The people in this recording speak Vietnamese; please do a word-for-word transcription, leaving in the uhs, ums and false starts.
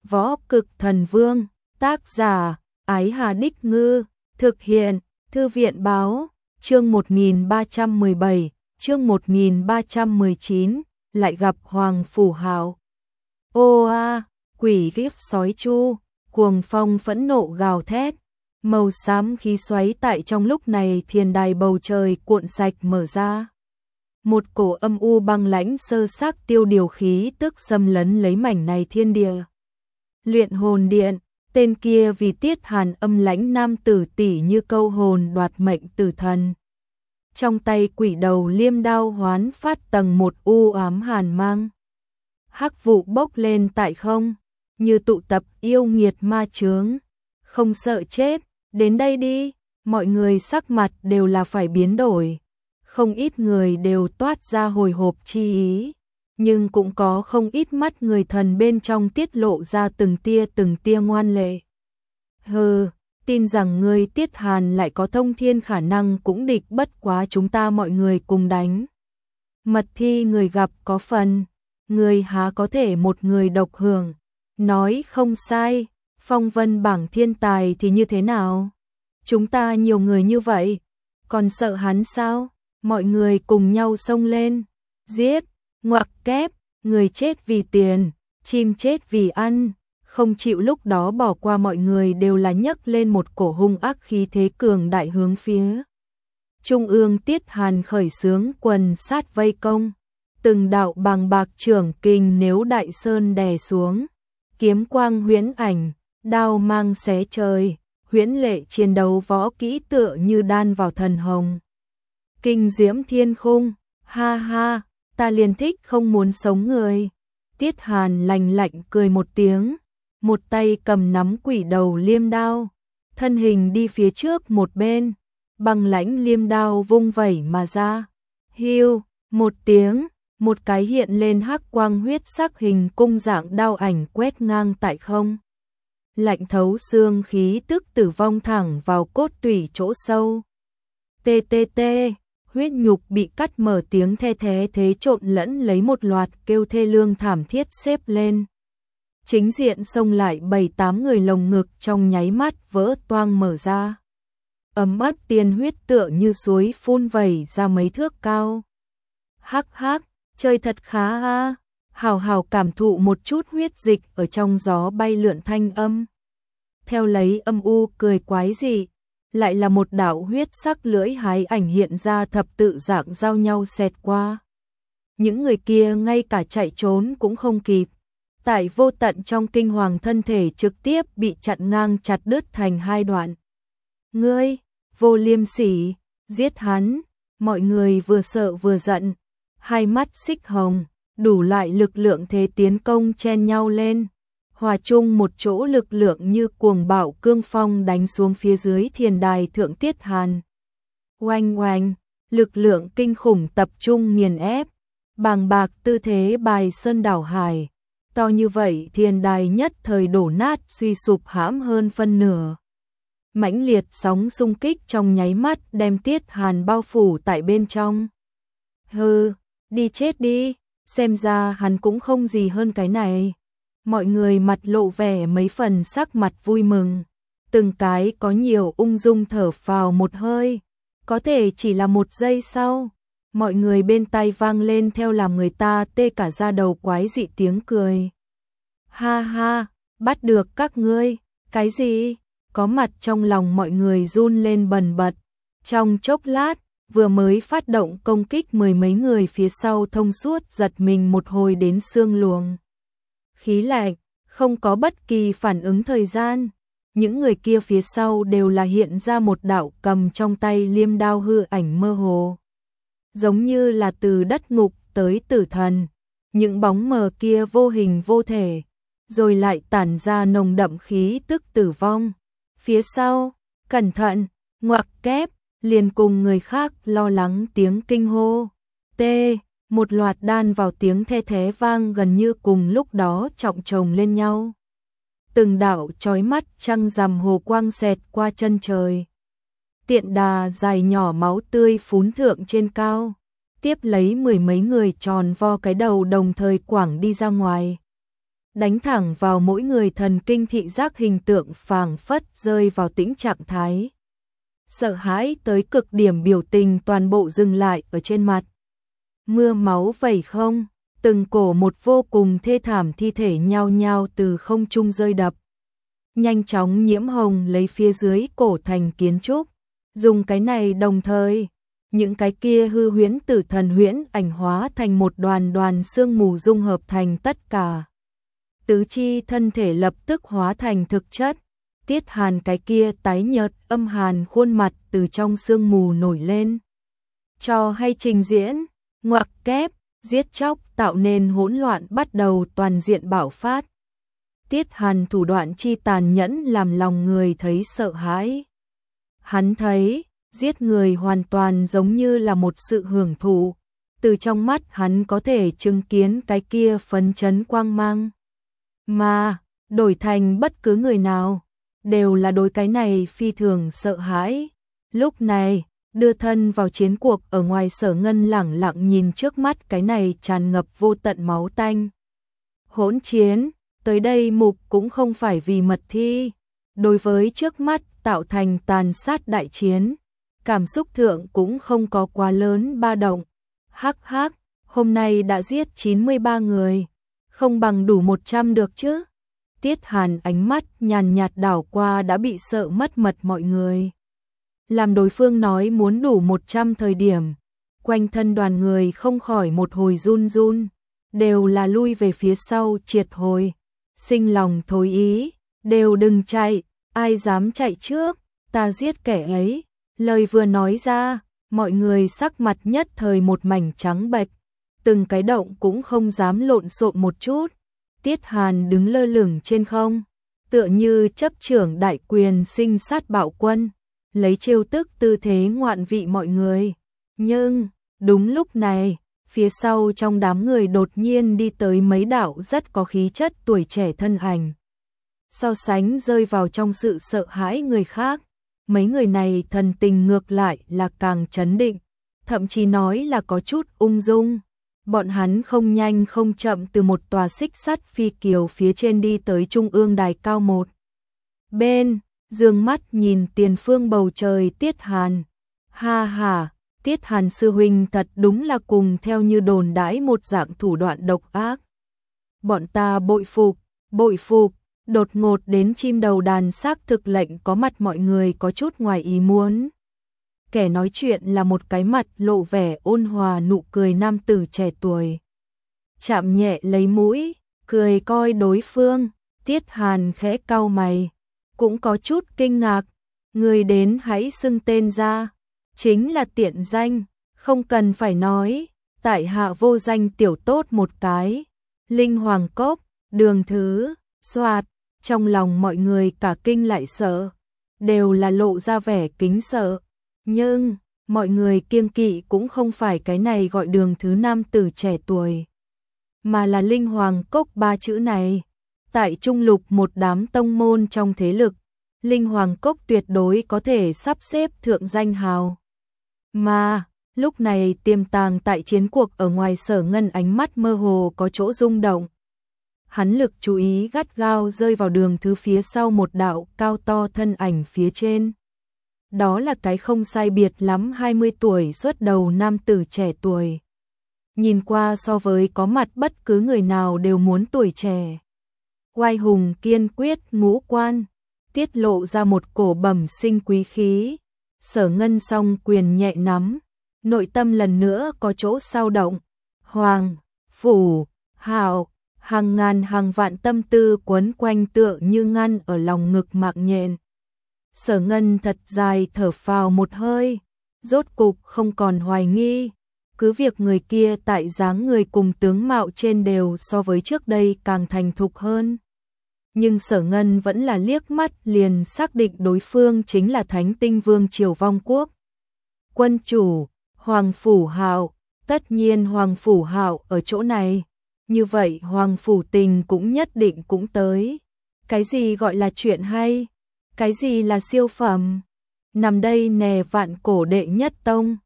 Võ Cực Thần Vương, tác giả, Ái Hà Đích Ngư, thực hiện, Thư viện Báo, chương một nghìn ba trăm mười bảy, chương một nghìn ba trăm mười chín, lại gặp Hoàng Phủ Hạo. Ô a, quỷ kiếp sói chu, cuồng phong phẫn nộ gào thét, màu xám khí xoáy tại trong lúc này thiên đài bầu trời cuộn sạch mở ra. Một cổ âm u băng lãnh sơ xác tiêu điều khí tức xâm lấn lấy mảnh này thiên địa. Luyện hồn điện, tên kia vì Tiết Hàn âm lãnh nam tử tỷ như câu hồn đoạt mệnh tử thần. Trong tay quỷ đầu liêm đao hoán phát tầng một u ám hàn mang. Hắc vụ bốc lên tại không, như tụ tập yêu nghiệt ma chướng. Không sợ chết, đến đây đi, mọi người sắc mặt đều là phải biến đổi. Không ít người đều toát ra hồi hộp chi ý, nhưng cũng có không ít mắt người thần bên trong tiết lộ ra từng tia từng tia ngoan lệ. Hừ, tin rằng ngươi Tiết Hàn lại có thông thiên khả năng cũng địch bất quá chúng ta mọi người cùng đánh. Mật thi người gặp có phần, người há có thể một người độc hưởng. Nói không sai, phong vân bảng thiên tài thì như thế nào? Chúng ta nhiều người như vậy, còn sợ hắn sao? Mọi người cùng nhau xông lên, giết, ngoặc kép, người chết vì tiền, chim chết vì ăn, không chịu lúc đó bỏ qua mọi người đều là nhấc lên một cổ hung ác khí thế cường đại hướng phía. Trung ương Tiết Hàn khởi xướng quần sát vây công, từng đạo bàng bạc trưởng kình nếu đại sơn đè xuống, kiếm quang huyễn ảnh, đao mang xé trời, huyễn lệ chiến đấu võ kỹ tựa như đan vào thần hồng. Kinh diễm thiên khung, ha ha, ta liền thích không muốn sống người. Tiết Hàn lạnh lạnh cười một tiếng, một tay cầm nắm quỷ đầu liêm đao, thân hình đi phía trước một bên, băng lãnh liêm đao vung vẩy mà ra. Hiu, một tiếng, một cái hiện lên hắc quang huyết sắc hình cung dạng đao ảnh quét ngang tại không. Lạnh thấu xương khí tức tử vong thẳng vào cốt tủy chỗ sâu. Tê tê tê, huyết nhục bị cắt mở tiếng the thế thế trộn lẫn lấy một loạt kêu thê lương thảm thiết xếp lên. Chính diện xông lại bảy tám người lồng ngực trong nháy mắt vỡ toang mở ra. Ấm áp tiên huyết tựa như suối phun vẩy ra mấy thước cao. Hắc hắc, chơi thật khá ha. Hào hào cảm thụ một chút huyết dịch ở trong gió bay lượn thanh âm. Theo lấy âm u cười quái dị, lại là một đạo huyết sắc lưỡi hái ảnh hiện ra thập tự dạng giao nhau xẹt qua. Những người kia ngay cả chạy trốn cũng không kịp. Tại vô tận trong kinh hoàng thân thể trực tiếp bị chặn ngang chặt đứt thành hai đoạn. Ngươi, vô liêm sỉ, giết hắn, mọi người vừa sợ vừa giận, hai mắt xích hồng, đủ loại lực lượng thế tiến công chen nhau lên, hòa chung một chỗ lực lượng như cuồng bạo cương phong đánh xuống phía dưới thiên đài thượng Tiết Hàn. Oanh oanh, lực lượng kinh khủng tập trung nghiền ép, bàng bạc tư thế bài sơn đảo hải. To như vậy thiên đài nhất thời đổ nát suy sụp hãm hơn phân nửa. Mãnh liệt sóng xung kích trong nháy mắt đem Tiết Hàn bao phủ tại bên trong. Hừ, đi chết đi, xem ra hắn cũng không gì hơn cái này. Mọi người mặt lộ vẻ mấy phần sắc mặt vui mừng. Từng cái có nhiều ung dung thở phào một hơi. Có thể chỉ là một giây sau. Mọi người bên tai vang lên theo làm người ta tê cả da đầu quái dị tiếng cười. Ha ha, bắt được các ngươi, cái gì? Có mặt trong lòng mọi người run lên bần bật. Trong chốc lát, vừa mới phát động công kích mười mấy người phía sau thông suốt giật mình một hồi đến xương luồng. Khí lạnh, không có bất kỳ phản ứng thời gian. Những người kia phía sau đều là hiện ra một đạo cầm trong tay liêm đao hư ảnh mơ hồ. Giống như là từ đất ngục tới tử thần, những bóng mờ kia vô hình vô thể, rồi lại tản ra nồng đậm khí tức tử vong. Phía sau, cẩn thận, ngoặc kép, liền cùng người khác lo lắng tiếng kinh hô. T, một loạt đan vào tiếng the thế vang gần như cùng lúc đó trọng chồng lên nhau. Từng đạo chói mắt trăng rằm hồ quang xẹt qua chân trời. Tiện đà dài nhỏ máu tươi phún thượng trên cao, tiếp lấy mười mấy người tròn vo cái đầu đồng thời quẳng đi ra ngoài. đánh thẳng vào mỗi người, thần kinh thị giác hình tượng phảng phất rơi vào tĩnh trạng thái sợ hãi tới cực điểm, biểu tình toàn bộ dừng lại ở trên mặt. Mưa máu vẩy không, từng cổ một vô cùng thê thảm thi thể nhao nhao từ không trung rơi đập, nhanh chóng nhiễm hồng lấy phía dưới cổ thành kiến trúc. Dùng cái này đồng thời, những cái kia hư huyễn tử thần huyễn ảnh hóa thành một đoàn đoàn sương mù dung hợp thành tất cả. Tứ chi thân thể lập tức hóa thành thực chất. Tiết Hàn cái kia tái nhợt âm hàn khuôn mặt từ trong sương mù nổi lên. Trò hay trình diễn, ngoặc kép, giết chóc tạo nên hỗn loạn bắt đầu toàn diện bạo phát. Tiết Hàn thủ đoạn chi tàn nhẫn làm lòng người thấy sợ hãi. Hắn thấy, giết người hoàn toàn giống như là một sự hưởng thụ. Từ trong mắt hắn có thể chứng kiến cái kia phấn chấn quang mang. Mà, đổi thành bất cứ người nào, đều là đối cái này phi thường sợ hãi. Lúc này, đưa thân vào chiến cuộc ở ngoài, Sở Ngân lẳng lặng nhìn trước mắt cái này tràn ngập vô tận máu tanh hỗn chiến. Tới đây mục cũng không phải vì mật thi. Đối với trước mắt tạo thành tàn sát đại chiến, cảm xúc thượng cũng không có quá lớn ba động. Hắc hắc, hôm nay đã giết chín mươi ba người, không bằng đủ một trăm được chứ. Tiết Hàn ánh mắt nhàn nhạt đảo qua đã bị sợ mất mật mọi người. Làm đối phương nói muốn đủ một trăm thời điểm, quanh thân đoàn người không khỏi một hồi run run, đều là lui về phía sau triệt hồi, sinh lòng thối ý, đều đừng chạy, ai dám chạy trước, ta giết kẻ ấy. Lời vừa nói ra, mọi người sắc mặt nhất thời một mảnh trắng bệch, từng cái động cũng không dám lộn xộn một chút. Tiết Hàn đứng lơ lửng trên không, tựa như chấp trưởng đại quyền sinh sát bạo quân, lấy chiêu tức tư thế ngoạn vị mọi người. Nhưng, đúng lúc này, phía sau trong đám người đột nhiên đi tới mấy đạo rất có khí chất tuổi trẻ thân ảnh. So sánh rơi vào trong sự sợ hãi người khác, mấy người này thần tình ngược lại là càng chấn định, thậm chí nói là có chút ung dung. Bọn hắn không nhanh không chậm từ một tòa xích sắt phi kiều phía trên đi tới trung ương đài cao một bên, dương mắt nhìn tiền phương bầu trời. Tiết Hàn, ha ha, Tiết Hàn sư huynh thật đúng là cùng theo như đồn đãi một dạng thủ đoạn độc ác. Bọn ta bội phục, bội phục. Đột ngột đến chim đầu đàn xác thực lệnh có mặt mọi người có chút ngoài ý muốn. Kẻ nói chuyện là một cái mặt lộ vẻ ôn hòa nụ cười nam tử trẻ tuổi. Chạm nhẹ lấy mũi, cười coi đối phương. Tiết Hàn khẽ cau mày, cũng có chút kinh ngạc. Người đến hãy xưng tên ra, chính là tiện danh, không cần phải nói, tại hạ vô danh tiểu tốt một cái. Linh Hoàng Cốc, đường thứ, soạt. Trong lòng mọi người cả kinh lại sợ, đều là lộ ra vẻ kính sợ. Nhưng, mọi người kiêng kỵ cũng không phải cái này gọi đường thứ nam tử trẻ tuổi, mà là Linh Hoàng Cốc ba chữ này. Tại Trung Lục một đám tông môn trong thế lực, Linh Hoàng Cốc tuyệt đối có thể sắp xếp thượng danh hào. Mà, lúc này tiềm tàng tại chiến cuộc ở ngoài, Sở Ngân ánh mắt mơ hồ có chỗ rung động. Hắn lực chú ý gắt gao rơi vào đường thứ phía sau một đạo cao to thân ảnh phía trên. Đó là cái không sai biệt lắm hai mươi tuổi xuất đầu nam tử trẻ tuổi. Nhìn qua so với có mặt bất cứ người nào đều muốn tuổi trẻ. Oai hùng kiên quyết ngũ quan, tiết lộ ra một cổ bẩm sinh quý khí. Sở Ngân song quyền nhẹ nắm, nội tâm lần nữa có chỗ sao động. Hoàng, phủ, hào, hàng ngàn hàng vạn tâm tư quấn quanh tựa như ngăn ở lòng ngực mạng nhện. Sở Ngân thật dài thở phào một hơi, rốt cục không còn hoài nghi, cứ việc người kia tại dáng người cùng tướng mạo trên đều so với trước đây càng thành thục hơn. Nhưng Sở Ngân vẫn là liếc mắt liền xác định đối phương chính là Thánh Tinh Vương triều Vong Quốc. Quân chủ, Hoàng Phủ Hạo, tất nhiên Hoàng Phủ Hạo ở chỗ này. Như vậy Hoàng Phủ Tình cũng nhất định cũng tới. Cái gì gọi là chuyện hay? Cái gì là siêu phẩm? Nằm đây nè vạn cổ đệ nhất tông.